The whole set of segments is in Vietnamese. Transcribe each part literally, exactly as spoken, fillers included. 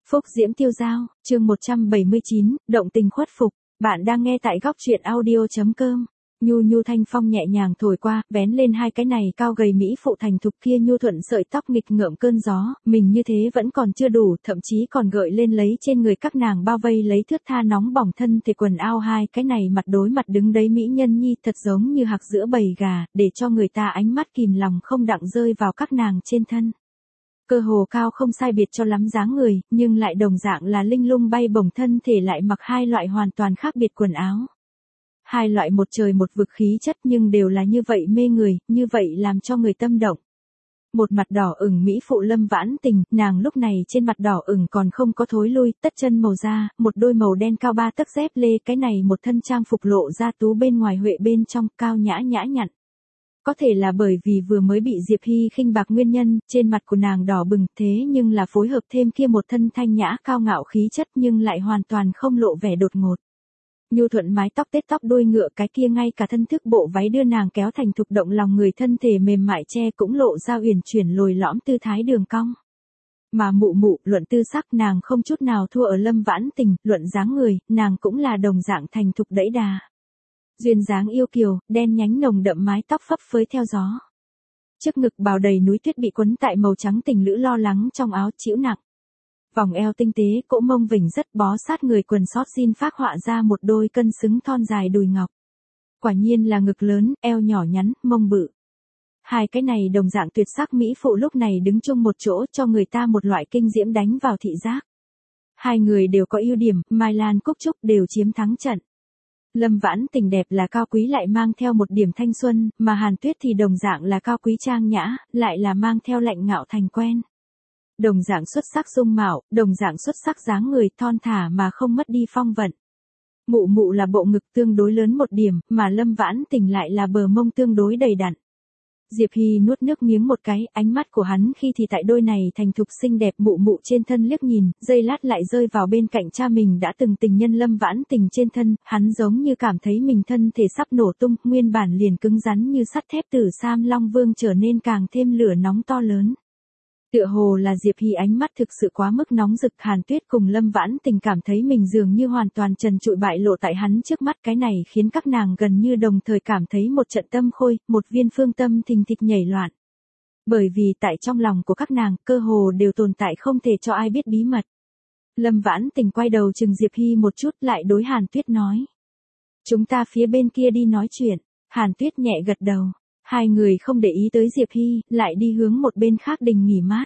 Phúc Diễm Tiêu Dao, chương một trăm bảy mươi chín, động tình khuất phục. Bạn đang nghe tại góc truyện audio chấm com. Nhu nhu thanh phong nhẹ nhàng thổi qua, vén lên hai cái này cao gầy mỹ phụ thành thục kia nhu thuận sợi tóc nghịch ngợm cơn gió, mình như thế vẫn còn chưa đủ, thậm chí còn gợi lên lấy trên người các nàng bao vây lấy thướt tha nóng bỏng thân thể quần ao hai cái này mặt đối mặt đứng đấy mỹ nhân nhi thật giống như hạc giữa bầy gà, để cho người ta ánh mắt kìm lòng không đặng rơi vào các nàng trên thân. Cơ hồ cao không sai biệt cho lắm dáng người, nhưng lại đồng dạng là linh lung bay bổng thân thể lại mặc hai loại hoàn toàn khác biệt quần áo. Hai loại một trời một vực khí chất nhưng đều là như vậy mê người, như vậy làm cho người tâm động. Một mặt đỏ ửng mỹ phụ Lâm Vãn Tình, nàng lúc này trên mặt đỏ ửng còn không có thối lui, tất chân màu da, một đôi màu đen cao ba tấc dép lê, cái này một thân trang phục lộ ra tú bên ngoài huệ bên trong, cao nhã nhã nhặn. Có thể là bởi vì vừa mới bị Diệp Hy khinh bạc nguyên nhân, trên mặt của nàng đỏ bừng, thế nhưng là phối hợp thêm kia một thân thanh nhã cao ngạo khí chất nhưng lại hoàn toàn không lộ vẻ đột ngột. Nhu thuận mái tóc tết tóc đuôi ngựa cái kia ngay cả thân thức bộ váy đưa nàng kéo thành thục động lòng người thân thể mềm mại che cũng lộ ra uyển chuyển lồi lõm tư thái đường cong. Mà mụ mụ, luận tư sắc nàng không chút nào thua ở Lâm Vãn Tình, luận dáng người, nàng cũng là đồng dạng thành thục đẫy đà. Duyên dáng yêu kiều, đen nhánh nồng đậm mái tóc phấp phới theo gió. Trước ngực bào đầy núi tuyết bị quấn tại màu trắng tình lữ lo lắng trong áo chĩu nặng. Vòng eo tinh tế, cỗ mông vểnh rất bó sát người quần sót jean phác họa ra một đôi cân xứng thon dài đùi ngọc. Quả nhiên là ngực lớn, eo nhỏ nhắn, mông bự. Hai cái này đồng dạng tuyệt sắc mỹ phụ lúc này đứng chung một chỗ cho người ta một loại kinh diễm đánh vào thị giác. Hai người đều có ưu điểm, Mai Lan Cúc Trúc đều chiếm thắng trận. Lâm Vãn Tình đẹp là cao quý lại mang theo một điểm thanh xuân, mà Hàn Tuyết thì đồng dạng là cao quý trang nhã, lại là mang theo lạnh ngạo thành quen. Đồng dạng xuất sắc dung mạo, đồng dạng xuất sắc dáng người thon thả mà không mất đi phong vận. Mụ mụ là bộ ngực tương đối lớn một điểm, mà Lâm Vãn Tình lại là bờ mông tương đối đầy đặn. Diệp Hy nuốt nước miếng một cái, ánh mắt của hắn khi thì tại đôi này thành thục xinh đẹp mụ mụ trên thân liếc nhìn, giây lát lại rơi vào bên cạnh cha mình đã từng tình nhân Lâm Vãn Tình trên thân, hắn giống như cảm thấy mình thân thể sắp nổ tung, nguyên bản liền cứng rắn như sắt thép từ Sam Long Vương trở nên càng thêm lửa nóng to lớn. Tựa hồ là Diệp Hy ánh mắt thực sự quá mức nóng rực, Hàn Tuyết cùng Lâm Vãn Tình cảm thấy mình dường như hoàn toàn trần trụi bại lộ tại hắn trước mắt, cái này khiến các nàng gần như đồng thời cảm thấy một trận tâm khôi, một viên phương tâm thình thịch nhảy loạn. Bởi vì tại trong lòng của các nàng, cơ hồ đều tồn tại không thể cho ai biết bí mật. Lâm Vãn Tình quay đầu chừng Diệp Hy một chút lại đối Hàn Tuyết nói. Chúng ta phía bên kia đi nói chuyện, Hàn Tuyết nhẹ gật đầu. Hai người không để ý tới Diệp Hy, lại đi hướng một bên khác đình nghỉ mát.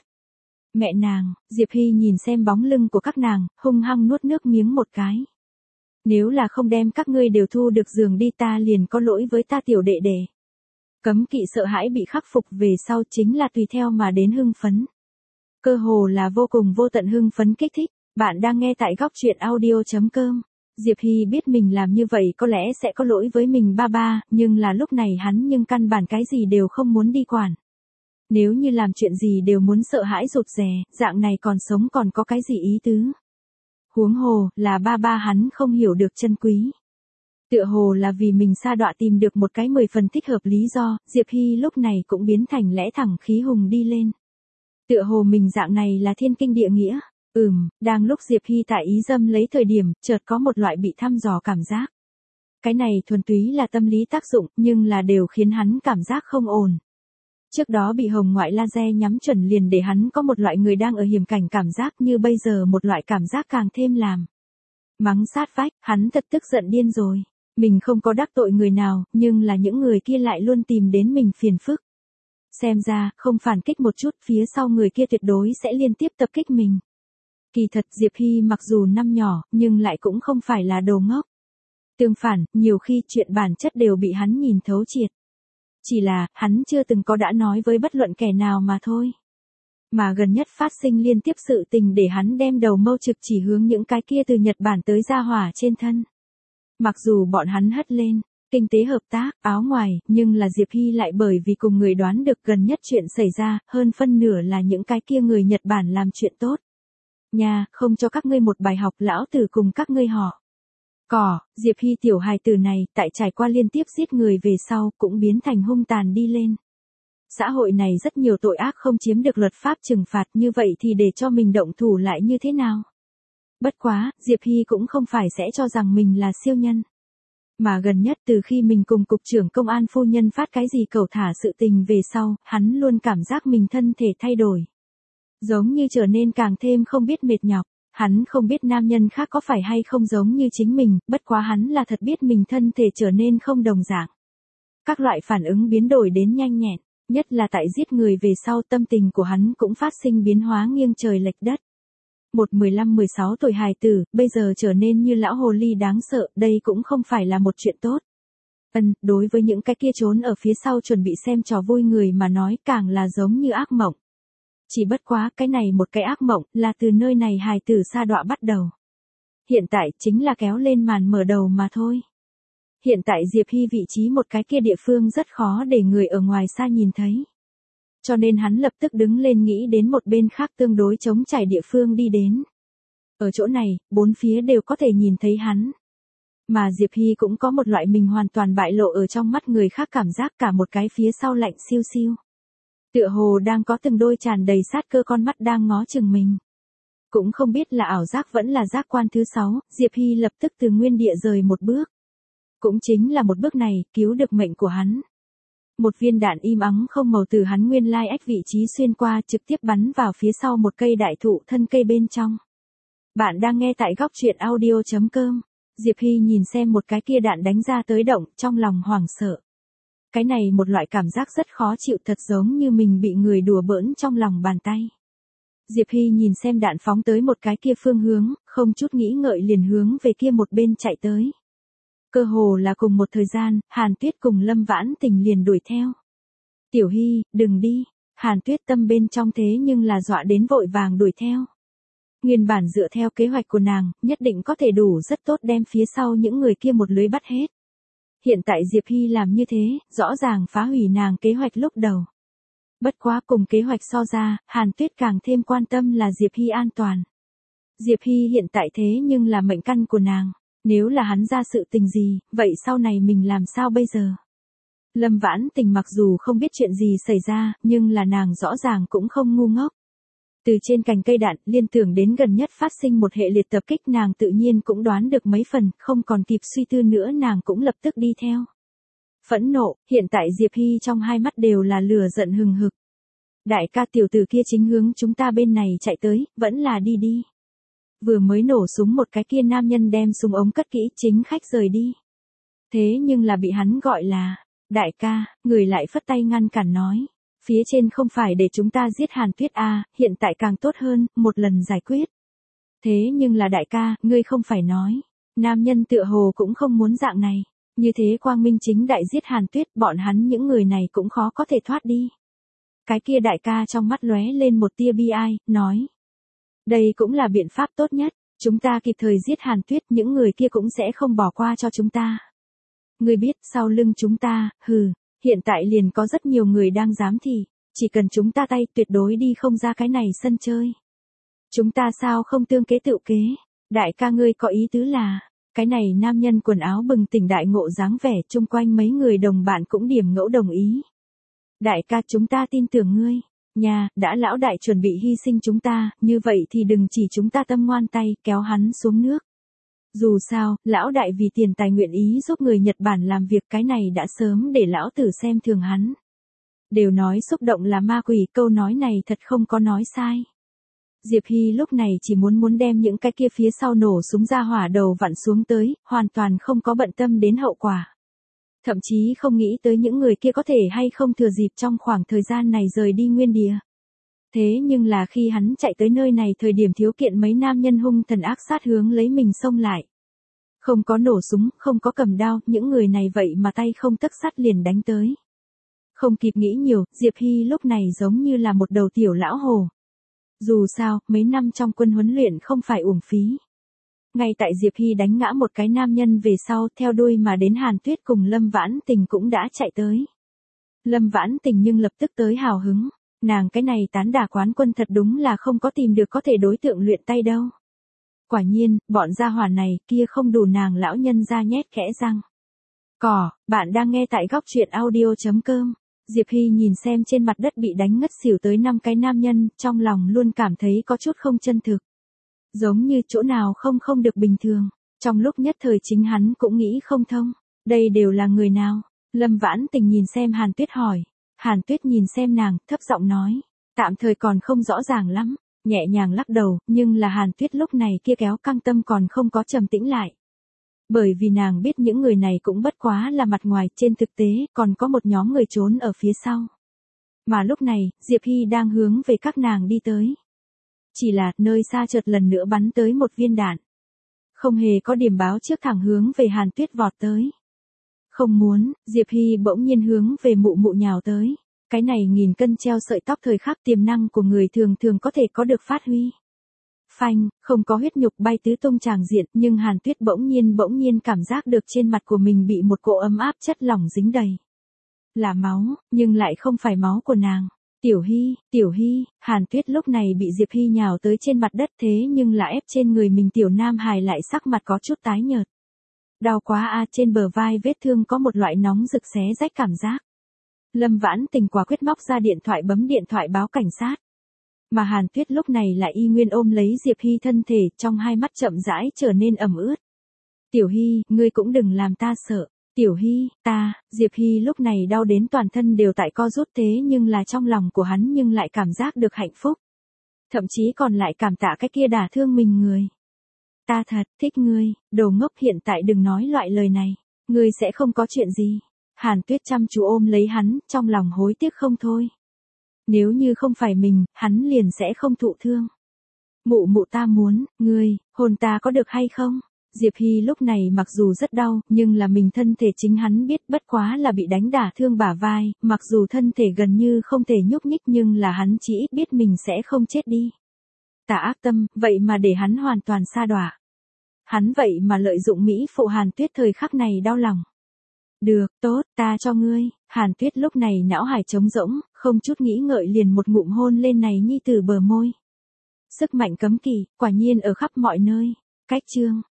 Mẹ nàng, Diệp Hy nhìn xem bóng lưng của các nàng, hung hăng nuốt nước miếng một cái. Nếu là không đem các ngươi đều thu được giường đi ta liền có lỗi với ta tiểu đệ đệ. Cấm kỵ sợ hãi bị khắc phục về sau chính là tùy theo mà đến hưng phấn. Cơ hồ là vô cùng vô tận hưng phấn kích thích, bạn đang nghe tại góc truyện audio chấm com. Diệp Hy biết mình làm như vậy có lẽ sẽ có lỗi với mình ba ba, nhưng là lúc này hắn nhưng căn bản cái gì đều không muốn đi quản. Nếu như làm chuyện gì đều muốn sợ hãi rụt rè, dạng này còn sống còn có cái gì ý tứ. Huống hồ, là ba ba hắn không hiểu được chân quý. Tựa hồ là vì mình sa đọa tìm được một cái mười phần thích hợp lý do, Diệp Hy lúc này cũng biến thành lẽ thẳng khí hùng đi lên. Tựa hồ mình dạng này là thiên kinh địa nghĩa. Ừm, đang lúc Diệp Hy tại ý dâm lấy thời điểm, chợt có một loại bị thăm dò cảm giác. Cái này thuần túy là tâm lý tác dụng, nhưng là đều khiến hắn cảm giác không ổn. Trước đó bị hồng ngoại laser nhắm chuẩn liền để hắn có một loại người đang ở hiểm cảnh cảm giác, như bây giờ một loại cảm giác càng thêm làm. Mắng sát vách, hắn thật tức giận điên rồi. Mình không có đắc tội người nào, nhưng là những người kia lại luôn tìm đến mình phiền phức. Xem ra, không phản kích một chút, phía sau người kia tuyệt đối sẽ liên tiếp tập kích mình. Kỳ thật Diệp Hy mặc dù năm nhỏ, nhưng lại cũng không phải là đồ ngốc. Tương phản, nhiều khi chuyện bản chất đều bị hắn nhìn thấu triệt. Chỉ là, hắn chưa từng có đã nói với bất luận kẻ nào mà thôi. Mà gần nhất phát sinh liên tiếp sự tình để hắn đem đầu mâu trực chỉ hướng những cái kia từ Nhật Bản tới gia hỏa trên thân. Mặc dù bọn hắn hất lên, kinh tế hợp tác, áo ngoài, nhưng là Diệp Hy lại bởi vì cùng người đoán được gần nhất chuyện xảy ra, hơn phân nửa là những cái kia người Nhật Bản làm chuyện tốt. Nha, không cho các ngươi một bài học, lão tử cùng các ngươi họ. Cỏ, Diệp Hy tiểu hài tử này, tại trải qua liên tiếp giết người về sau, cũng biến thành hung tàn đi lên. Xã hội này rất nhiều tội ác không chiếm được luật pháp trừng phạt, như vậy thì để cho mình động thủ lại như thế nào? Bất quá, Diệp Hy cũng không phải sẽ cho rằng mình là siêu nhân. Mà gần nhất từ khi mình cùng cục trưởng công an phu nhân phát cái gì cẩu thả sự tình về sau, hắn luôn cảm giác mình thân thể thay đổi. Giống như trở nên càng thêm không biết mệt nhọc. Hắn không biết nam nhân khác có phải hay không giống như chính mình, bất quá hắn là thật biết mình thân thể trở nên không đồng dạng. Các loại phản ứng biến đổi đến nhanh nhẹn, nhất là tại giết người về sau tâm tình của hắn cũng phát sinh biến hóa nghiêng trời lệch đất. Một mười lăm mười sáu tuổi hài tử, bây giờ trở nên như lão hồ ly đáng sợ, đây cũng không phải là một chuyện tốt. Ân, đối với những cái kia trốn ở phía sau chuẩn bị xem trò vui người mà nói càng là giống như ác mộng. Chỉ bất quá cái này một cái ác mộng là từ nơi này hài tử sa đọa bắt đầu. Hiện tại chính là kéo lên màn mở đầu mà thôi. Hiện tại Diệp Hy vị trí một cái kia địa phương rất khó để người ở ngoài xa nhìn thấy. Cho nên hắn lập tức đứng lên nghĩ đến một bên khác tương đối trống trải địa phương đi đến. Ở chỗ này, bốn phía đều có thể nhìn thấy hắn. Mà Diệp Hy cũng có một loại mình hoàn toàn bại lộ ở trong mắt người khác cảm giác cả một cái phía sau lạnh siêu siêu. Tựa hồ đang có từng đôi tràn đầy sát cơ con mắt đang ngó chừng mình. Cũng không biết là ảo giác vẫn là giác quan thứ sáu, Diệp Hy lập tức từ nguyên địa rời một bước. Cũng chính là một bước này, cứu được mệnh của hắn. Một viên đạn im ắng không màu từ hắn nguyên lai ách vị trí xuyên qua trực tiếp bắn vào phía sau một cây đại thụ thân cây bên trong. Bạn đang nghe tại góc truyện audio chấm com. Diệp Hy nhìn xem một cái kia đạn đánh ra tới động, trong lòng hoảng sợ. Cái này một loại cảm giác rất khó chịu thật giống như mình bị người đùa bỡn trong lòng bàn tay. Diệp Hy nhìn xem đạn phóng tới một cái kia phương hướng, không chút nghĩ ngợi liền hướng về kia một bên chạy tới. Cơ hồ là cùng một thời gian, Hàn Tuyết cùng Lâm Vãn Tình liền đuổi theo. Tiểu Hy, đừng đi, Hàn Tuyết tâm bên trong thế nhưng là dọa đến vội vàng đuổi theo. Nguyên bản dựa theo kế hoạch của nàng, nhất định có thể đủ rất tốt đem phía sau những người kia một lưới bắt hết. Hiện tại Diệp Hy làm như thế, rõ ràng phá hủy nàng kế hoạch lúc đầu. Bất quá cùng kế hoạch so ra, Hàn Tuyết càng thêm quan tâm là Diệp Hy an toàn. Diệp Hy hiện tại thế nhưng là mệnh căn của nàng. Nếu là hắn ra sự tình gì, vậy sau này mình làm sao bây giờ? Lâm Vãn Tình mặc dù không biết chuyện gì xảy ra, nhưng là nàng rõ ràng cũng không ngu ngốc. Từ trên cành cây đạn, liên tưởng đến gần nhất phát sinh một hệ liệt tập kích nàng tự nhiên cũng đoán được mấy phần, không còn kịp suy tư nữa nàng cũng lập tức đi theo. Phẫn nộ, hiện tại Diệp Hy trong hai mắt đều là lửa giận hừng hực. Đại ca tiểu tử kia chính hướng chúng ta bên này chạy tới, vẫn là đi đi. Vừa mới nổ súng một cái kia nam nhân đem súng ống cất kỹ chính khách rời đi. Thế nhưng là bị hắn gọi là, đại ca, người lại phất tay ngăn cản nói. Phía trên không phải để chúng ta giết Hàn Tuyết A, hiện tại càng tốt hơn, một lần giải quyết. Thế nhưng là đại ca, ngươi không phải nói. Nam nhân tựa hồ cũng không muốn dạng này. Như thế quang minh chính đại giết Hàn Tuyết, bọn hắn những người này cũng khó có thể thoát đi. Cái kia đại ca trong mắt lóe lên một tia bi ai, nói. Đây cũng là biện pháp tốt nhất, chúng ta kịp thời giết Hàn Tuyết, những người kia cũng sẽ không bỏ qua cho chúng ta. Ngươi biết, sau lưng chúng ta, hừ, hiện tại liền có rất nhiều người đang dám thì, chỉ cần chúng ta tay tuyệt đối đi không ra cái này sân chơi. Chúng ta sao không tương kế tự kế, đại ca ngươi có ý tứ là, cái này nam nhân quần áo bừng tỉnh đại ngộ dáng vẻ chung quanh mấy người đồng bạn cũng điểm ngẫu đồng ý. Đại ca chúng ta tin tưởng ngươi. Nhà, đã lão đại chuẩn bị hy sinh chúng ta, như vậy thì đừng chỉ chúng ta tâm ngoan tay, kéo hắn xuống nước. Dù sao, lão đại vì tiền tài nguyện ý giúp người Nhật Bản làm việc cái này đã sớm để lão tử xem thường hắn. Đều nói xúc động là ma quỷ, câu nói này thật không có nói sai. Diệp Hy lúc này chỉ muốn muốn đem những cái kia phía sau nổ súng ra hỏa đầu vặn xuống tới, hoàn toàn không có bận tâm đến hậu quả. Thậm chí không nghĩ tới những người kia có thể hay không thừa dịp trong khoảng thời gian này rời đi nguyên địa. Thế nhưng là khi hắn chạy tới nơi này thời điểm thiếu kiện mấy nam nhân hung thần ác sát hướng lấy mình xông lại. Không có nổ súng, không có cầm đao, những người này vậy mà tay không tấc sắt liền đánh tới. Không kịp nghĩ nhiều, Diệp Hy lúc này giống như là một đầu tiểu lão hồ. Dù sao, mấy năm trong quân huấn luyện không phải uổng phí. Ngay tại Diệp Hy đánh ngã một cái nam nhân về sau, theo đuôi mà đến Hàn Tuyết cùng Lâm Vãn Tình cũng đã chạy tới. Lâm Vãn Tình nhưng lập tức tới hào hứng, nàng cái này tán đả quán quân thật đúng là không có tìm được có thể đối tượng luyện tay đâu. Quả nhiên, bọn gia hỏa này kia không đủ nàng lão nhân ra nhét kẽ răng. Cỏ, bạn đang nghe tại góc truyện audio chấm com. Diệp Hy nhìn xem trên mặt đất bị đánh ngất xỉu tới năm cái nam nhân, trong lòng luôn cảm thấy có chút không chân thực. Giống như chỗ nào không không được bình thường. Trong lúc nhất thời chính hắn cũng nghĩ không thông. Đây đều là người nào? Lâm Vãn Tình nhìn xem Hàn Tuyết hỏi. Hàn Tuyết nhìn xem nàng, thấp giọng nói. Tạm thời còn không rõ ràng lắm. Nhẹ nhàng lắc đầu, nhưng là Hàn Tuyết lúc này kia kéo căng tâm còn không có trầm tĩnh lại. Bởi vì nàng biết những người này cũng bất quá là mặt ngoài, trên thực tế, còn có một nhóm người trốn ở phía sau. Mà lúc này, Diệp Hy đang hướng về các nàng đi tới. Chỉ là, nơi xa chợt lần nữa bắn tới một viên đạn. Không hề có điểm báo trước thẳng hướng về Hàn Tuyết vọt tới. Không muốn, Diệp Hy bỗng nhiên hướng về mụ mụ nhào tới. Cái này nghìn cân treo sợi tóc thời khắc tiềm năng của người thường thường có thể có được phát huy. Phanh, không có huyết nhục bay tứ tung tràng diện, nhưng Hàn Tuyết bỗng nhiên bỗng nhiên cảm giác được trên mặt của mình bị một cỗ ấm áp chất lỏng dính đầy. Là máu, nhưng lại không phải máu của nàng. Tiểu Hy, Tiểu Hy, Hàn Tuyết lúc này bị Diệp Hy nhào tới trên mặt đất thế nhưng là ép trên người mình Tiểu Nam Hài lại sắc mặt có chút tái nhợt. Đau quá a, trên bờ vai vết thương có một loại nóng rực xé rách cảm giác. Lâm Vãn Tình quả quyết móc ra điện thoại bấm điện thoại báo cảnh sát. Mà Hàn Tuyết lúc này lại y nguyên ôm lấy Diệp Hy thân thể, trong hai mắt chậm rãi trở nên ẩm ướt. Tiểu Hy, ngươi cũng đừng làm ta sợ. Tiểu Hy, ta, Diệp Hy lúc này đau đến toàn thân đều tại co rút thế nhưng là trong lòng của hắn nhưng lại cảm giác được hạnh phúc. Thậm chí còn lại cảm tạ cái kia đả thương mình người. Ta thật thích ngươi, đồ ngốc, hiện tại đừng nói loại lời này. Ngươi sẽ không có chuyện gì. Hàn Tuyết chăm chú ôm lấy hắn, trong lòng hối tiếc không thôi. Nếu như không phải mình, hắn liền sẽ không thụ thương. Mụ mụ, ta muốn, ngươi, hôn ta có được hay không? Diệp Hy lúc này mặc dù rất đau, nhưng là mình thân thể chính hắn biết bất quá là bị đánh đả thương bả vai, mặc dù thân thể gần như không thể nhúc nhích nhưng là hắn chỉ ít biết mình sẽ không chết đi. Tà ác tâm, vậy mà để hắn hoàn toàn sa đọa. Hắn vậy mà lợi dụng Mỹ phụ Hàn Tuyết thời khắc này đau lòng. Được, tốt, ta cho ngươi. Hàn Tuyết lúc này não hải trống rỗng, không chút nghĩ ngợi liền một ngụm hôn lên này nhi từ bờ môi. Sức mạnh cấm kỵ, quả nhiên ở khắp mọi nơi. Cách chương